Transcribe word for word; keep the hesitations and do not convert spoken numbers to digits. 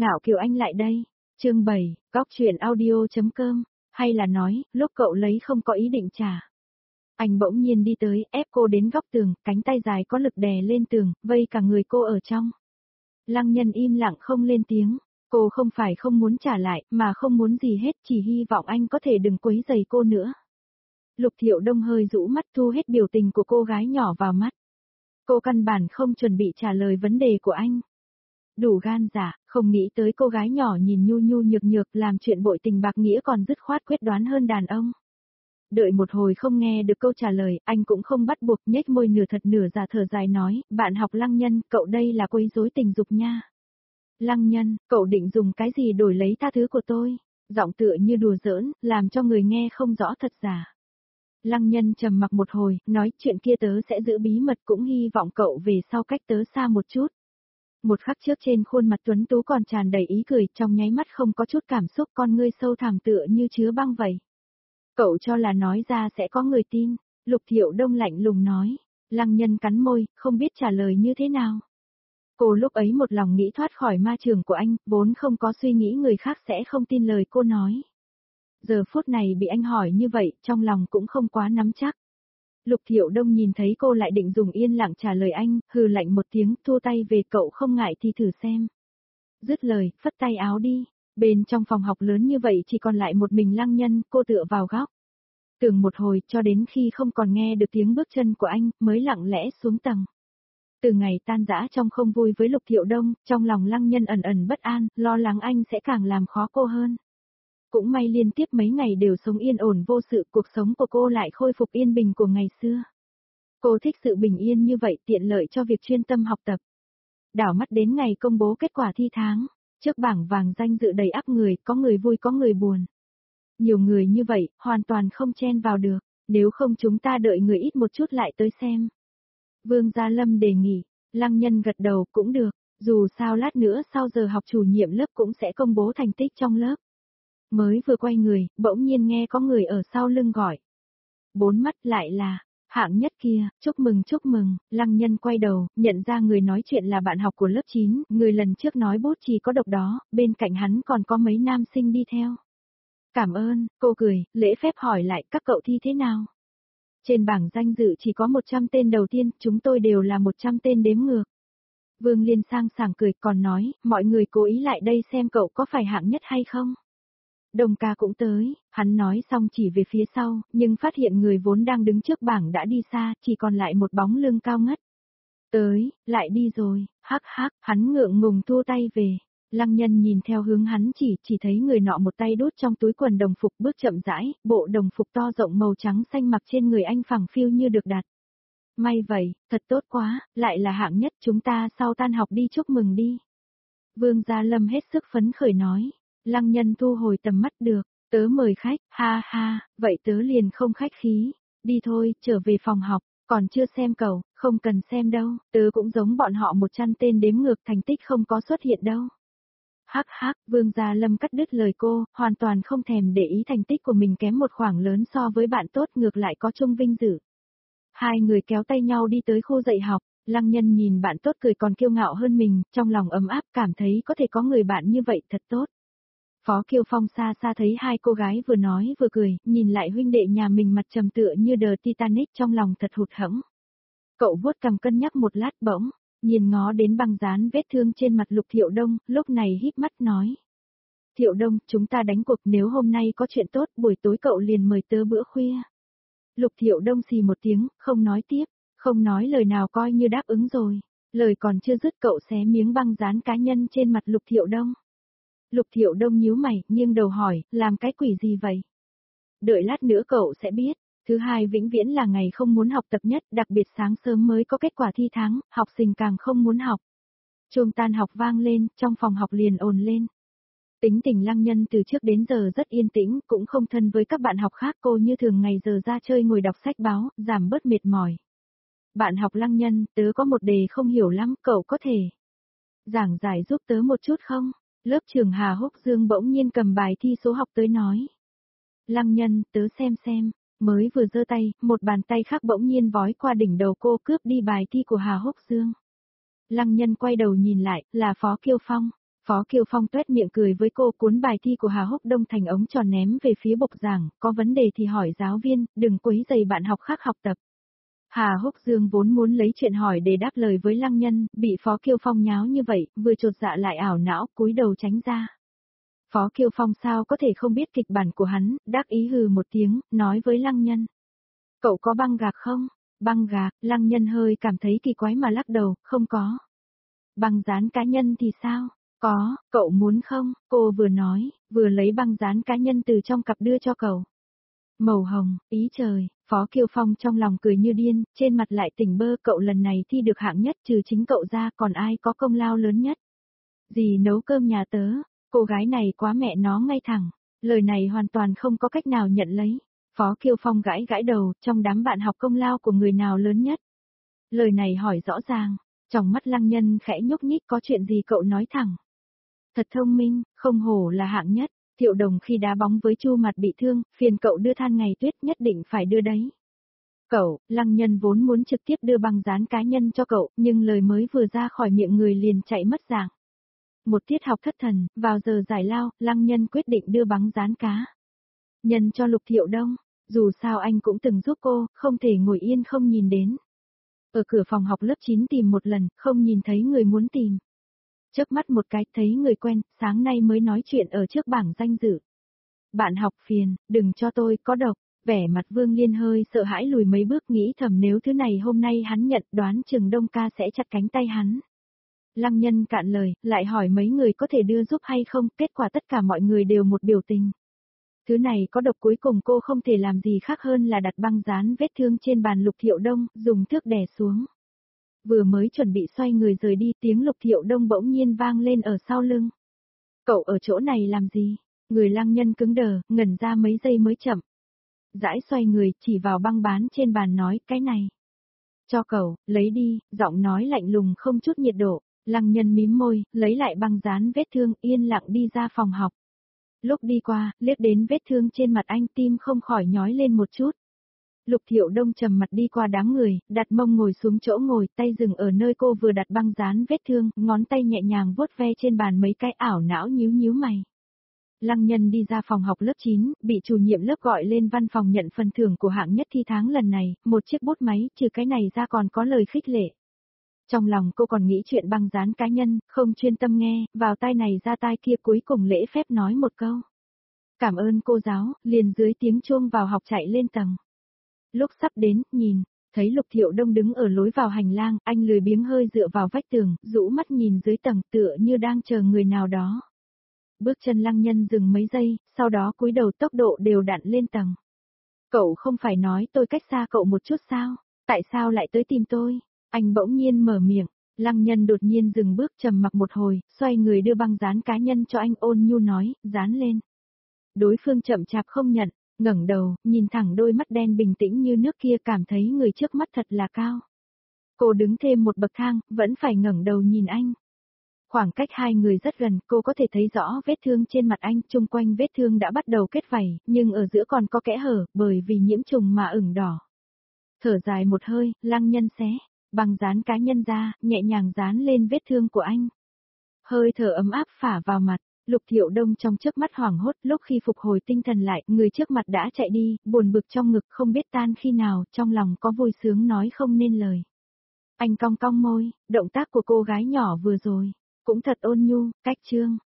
Ngạo Kiều Anh lại đây. Chương bảy, góc truyện audio.com, hay là nói, lúc cậu lấy không có ý định trả. Anh bỗng nhiên đi tới, ép cô đến góc tường, cánh tay dài có lực đè lên tường, vây cả người cô ở trong. Lăng Nhân im lặng không lên tiếng, cô không phải không muốn trả lại, mà không muốn gì hết, chỉ hy vọng anh có thể đừng quấy rầy cô nữa. Lục Thiệu Đông hơi rũ mắt thu hết biểu tình của cô gái nhỏ vào mắt. Cô căn bản không chuẩn bị trả lời vấn đề của anh. Đủ gan dạ, không nghĩ tới cô gái nhỏ nhìn nhu nhu nhược nhược làm chuyện bội tình bạc nghĩa còn dứt khoát quyết đoán hơn đàn ông. Đợi một hồi không nghe được câu trả lời, anh cũng không bắt buộc, nhếch môi nửa thật nửa giả thở dài nói, bạn học Lăng Nhân, cậu đây là quấy rối tình dục nha. Lăng Nhân, cậu định dùng cái gì đổi lấy tha thứ của tôi? Giọng tựa như đùa giỡn, làm cho người nghe không rõ thật giả. Lăng Nhân trầm mặc một hồi, nói chuyện kia tớ sẽ giữ bí mật, cũng hy vọng cậu về sau cách tớ xa một chút. Một khắc trước trên khuôn mặt tuấn tú còn tràn đầy ý cười, trong nháy mắt không có chút cảm xúc, con ngươi sâu thẳm tựa như chứa băng vậy. Cậu cho là nói ra sẽ có người tin, Lục Thiệu Đông lạnh lùng nói. Lăng Nhân cắn môi, không biết trả lời như thế nào. Cô lúc ấy một lòng nghĩ thoát khỏi ma trường của anh, vốn không có suy nghĩ người khác sẽ không tin lời cô nói. Giờ phút này bị anh hỏi như vậy, trong lòng cũng không quá nắm chắc. Lục Thiệu Đông nhìn thấy cô lại định dùng yên lặng trả lời anh, hừ lạnh một tiếng, thua tay về, cậu không ngại thì thử xem. Dứt lời, phất tay áo đi. Bên trong phòng học lớn như vậy chỉ còn lại một mình Lăng Nhân, cô tựa vào góc. Tưởng một hồi cho đến khi không còn nghe được tiếng bước chân của anh, mới lặng lẽ xuống tầng. Từ ngày tan rã trong không vui với Lục Thiệu Đông, trong lòng Lăng Nhân ẩn ẩn bất an, lo lắng anh sẽ càng làm khó cô hơn. Cũng may liên tiếp mấy ngày đều sống yên ổn vô sự, cuộc sống của cô lại khôi phục yên bình của ngày xưa. Cô thích sự bình yên như vậy, tiện lợi cho việc chuyên tâm học tập. Đảo mắt đến ngày công bố kết quả thi tháng, trước bảng vàng danh dự đầy ắp người, có người vui có người buồn. Nhiều người như vậy, hoàn toàn không chen vào được, nếu không chúng ta đợi người ít một chút lại tới xem. Vương Gia Lâm đề nghị, Lăng Nhân gật đầu, cũng được, dù sao lát nữa sau giờ học chủ nhiệm lớp cũng sẽ công bố thành tích trong lớp. Mới vừa quay người, bỗng nhiên nghe có người ở sau lưng gọi. Bốn mắt lại là, hạng nhất kia, chúc mừng chúc mừng, Lăng Nhân quay đầu, nhận ra người nói chuyện là bạn học của lớp chín, người lần trước nói bút chì có độc đó, bên cạnh hắn còn có mấy nam sinh đi theo. Cảm ơn, cô cười, lễ phép hỏi lại các cậu thi thế nào? Trên bảng danh dự chỉ có một trăm tên đầu tiên, chúng tôi đều là một trăm tên đếm ngược. Vương Liên sang sảng cười còn nói, mọi người cố ý lại đây xem cậu có phải hạng nhất hay không? Đồng ca cũng tới, hắn nói xong chỉ về phía sau, nhưng phát hiện người vốn đang đứng trước bảng đã đi xa, chỉ còn lại một bóng lưng cao ngất. Tới, lại đi rồi, hắc hắc, hắn ngượng ngùng thua tay về. Lăng Nhân nhìn theo hướng hắn chỉ, chỉ thấy người nọ một tay đút trong túi quần đồng phục bước chậm rãi, bộ đồng phục to rộng màu trắng xanh mặc trên người anh phẳng phiu như được đặt. May vậy, thật tốt quá, lại là hạng nhất, chúng ta sau tan học đi chúc mừng đi. Vương Gia Lâm hết sức phấn khởi nói. Lăng Nhân thu hồi tầm mắt, được, tớ mời khách, ha ha, vậy tớ liền không khách khí, đi thôi, trở về phòng học, còn chưa xem cậu, không cần xem đâu, tớ cũng giống bọn họ một trăm tên đếm ngược, thành tích không có xuất hiện đâu. Hắc hắc, Vương Gia Lâm cắt đứt lời cô, hoàn toàn không thèm để ý thành tích của mình kém một khoảng lớn so với bạn tốt, ngược lại có chung vinh dự. Hai người kéo tay nhau đi tới khu dạy học. Lăng Nhân nhìn bạn tốt cười còn kiêu ngạo hơn mình, trong lòng ấm áp cảm thấy có thể có người bạn như vậy thật tốt. Phó Kiều Phong xa xa thấy hai cô gái vừa nói vừa cười, nhìn lại huynh đệ nhà mình mặt trầm tựa như The Titanic, trong lòng thật hụt hẫng. Cậu vuốt cằm cân nhắc một lát bỗng, nhìn ngó đến băng dán vết thương trên mặt Lục Thiệu Đông, lúc này híp mắt nói. Thiệu Đông, chúng ta đánh cuộc, nếu hôm nay có chuyện tốt, buổi tối cậu liền mời tớ bữa khuya. Lục Thiệu Đông xì một tiếng, không nói tiếp, không nói lời nào coi như đáp ứng rồi. Lời còn chưa dứt cậu xé miếng băng dán cá nhân trên mặt Lục Thiệu Đông. Lục Thiệu Đông nhíu mày, nghiêng đầu hỏi, làm cái quỷ gì vậy? Đợi lát nữa cậu sẽ biết, thứ hai vĩnh viễn là ngày không muốn học tập nhất, đặc biệt sáng sớm mới có kết quả thi tháng, học sinh càng không muốn học. Chuông tan học vang lên, trong phòng học liền ồn lên. Tính tình Lăng Nhân từ trước đến giờ rất yên tĩnh, cũng không thân với các bạn học khác, cô như thường ngày giờ ra chơi ngồi đọc sách báo, giảm bớt mệt mỏi. Bạn học Lăng Nhân, tớ có một đề không hiểu lắm, cậu có thể giảng giải giúp tớ một chút không? Lớp trưởng Hà Húc Dương bỗng nhiên cầm bài thi số học tới nói. Lăng Nhân, tớ xem xem, mới vừa giơ tay, một bàn tay khác bỗng nhiên vói qua đỉnh đầu cô cướp đi bài thi của Hà Húc Dương. Lăng Nhân quay đầu nhìn lại, là Phó Kiều Phong. Phó Kiều Phong tuét miệng cười với cô, cuốn bài thi của Hà Húc Đông thành ống tròn ném về phía bục giảng, có vấn đề thì hỏi giáo viên, đừng quấy rầy bạn học khác học tập. Hà Húc Dương vốn muốn lấy chuyện hỏi để đáp lời với Lăng Nhân, bị Phó Kiều Phong nháo như vậy, vừa chột dạ lại ảo não, cúi đầu tránh ra. Phó Kiều Phong sao có thể không biết kịch bản của hắn, đắc ý hừ một tiếng, nói với Lăng Nhân. Cậu có băng gạc không? Băng gạc, Lăng Nhân hơi cảm thấy kỳ quái mà lắc đầu, không có. Băng dán cá nhân thì sao? Có, cậu muốn không? Cô vừa nói, vừa lấy băng dán cá nhân từ trong cặp đưa cho cậu. Màu hồng, ý trời, Phó Kiều Phong trong lòng cười như điên, trên mặt lại tỉnh bơ, cậu lần này thi được hạng nhất trừ chính cậu ra, còn ai có công lao lớn nhất? Dì nấu cơm nhà tớ, cô gái này quá mẹ nó ngay thẳng, lời này hoàn toàn không có cách nào nhận lấy. Phó Kiều Phong gãi gãi đầu, trong đám bạn học công lao của người nào lớn nhất? Lời này hỏi rõ ràng, trong mắt Lăng Nhân khẽ nhúc nhích, có chuyện gì cậu nói thẳng. Thật thông minh, không hổ là hạng nhất. Thiệu Đồng khi đá bóng với Chu Mặt bị thương, phiền cậu đưa than ngày tuyết, nhất định phải đưa đấy. Cậu, Lăng Nhân vốn muốn trực tiếp đưa băng dán cá nhân cho cậu, nhưng lời mới vừa ra khỏi miệng người liền chạy mất dạng. Một tiết học thất thần, vào giờ giải lao, Lăng Nhân quyết định đưa băng dán cá nhân cho Lục Thiệu Đông, dù sao anh cũng từng giúp cô, không thể ngồi yên không nhìn đến. Ở cửa phòng học lớp chín tìm một lần, không nhìn thấy người muốn tìm. Chớp mắt một cái, thấy người quen, sáng nay mới nói chuyện ở trước bảng danh dự. Bạn học phiền, đừng cho tôi, có độc. Vẻ mặt Vương Liên hơi sợ hãi lùi mấy bước, nghĩ thầm nếu thứ này hôm nay hắn nhận, đoán chừng Đông ca sẽ chặt cánh tay hắn. Lăng Nhân cạn lời, lại hỏi mấy người có thể đưa giúp hay không, kết quả tất cả mọi người đều một biểu tình. Thứ này có độc, cuối cùng cô không thể làm gì khác hơn là đặt băng dán vết thương trên bàn Lục Thiệu Đông, dùng thước đè xuống. Vừa mới chuẩn bị xoay người rời đi, tiếng Lục Thiệu Đông bỗng nhiên vang lên ở sau lưng. Cậu ở chỗ này làm gì? Người Lăng Nhân cứng đờ, ngẩn ra mấy giây mới chậm. Rãi xoay người, chỉ vào băng bán trên bàn nói, cái này. Cho cậu, lấy đi, giọng nói lạnh lùng không chút nhiệt độ. Lăng Nhân mím môi, lấy lại băng dán vết thương, yên lặng đi ra phòng học. Lúc đi qua, liếc đến vết thương trên mặt anh, tim không khỏi nhói lên một chút. Lục Thiệu Đông trầm mặt đi qua đám người, đặt mông ngồi xuống chỗ ngồi, tay dừng ở nơi cô vừa đặt băng dán vết thương, ngón tay nhẹ nhàng vuốt ve trên bàn mấy cái, ảo não nhíu nhíu mày. Lăng Nhân đi ra phòng học lớp chín, bị chủ nhiệm lớp gọi lên văn phòng nhận phần thưởng của hạng nhất thi tháng lần này, một chiếc bút máy, trừ cái này ra còn có lời khích lệ. Trong lòng cô còn nghĩ chuyện băng dán cá nhân, không chuyên tâm nghe, vào tai này ra tai kia, cuối cùng lễ phép nói một câu. Cảm ơn cô giáo, liền dưới tiếng chuông vào học chạy lên tầng. Lúc sắp đến, nhìn, thấy Lục Thiệu Đông đứng ở lối vào hành lang, anh lười biếng hơi dựa vào vách tường, rũ mắt nhìn dưới tầng, tựa như đang chờ người nào đó. Bước chân Lăng Nhân dừng mấy giây, sau đó cúi đầu, tốc độ đều đặn lên tầng. Cậu không phải nói tôi cách xa cậu một chút sao? Tại sao lại tới tìm tôi? Anh bỗng nhiên mở miệng. Lăng Nhân đột nhiên dừng bước, trầm mặc một hồi, xoay người đưa băng dán cá nhân cho anh, ôn nhu nói, dán lên. Đối phương chậm chạp không nhận, ngẩng đầu, nhìn thẳng đôi mắt đen bình tĩnh như nước kia, cảm thấy người trước mắt thật là cao. Cô đứng thêm một bậc thang, vẫn phải ngẩng đầu nhìn anh. Khoảng cách hai người rất gần, cô có thể thấy rõ vết thương trên mặt anh, chung quanh vết thương đã bắt đầu kết vảy, nhưng ở giữa còn có kẽ hở, bởi vì nhiễm trùng mà ửng đỏ. Thở dài một hơi, Lăng Nhân xé băng dán cá nhân ra, nhẹ nhàng dán lên vết thương của anh. Hơi thở ấm áp phả vào mặt, Lục Thiệu Đông trong chớp mắt hoảng hốt, lúc khi phục hồi tinh thần lại, người trước mặt đã chạy đi, buồn bực trong ngực không biết tan khi nào, trong lòng có vui sướng nói không nên lời. Anh cong cong môi, động tác của cô gái nhỏ vừa rồi, cũng thật ôn nhu, cách trương.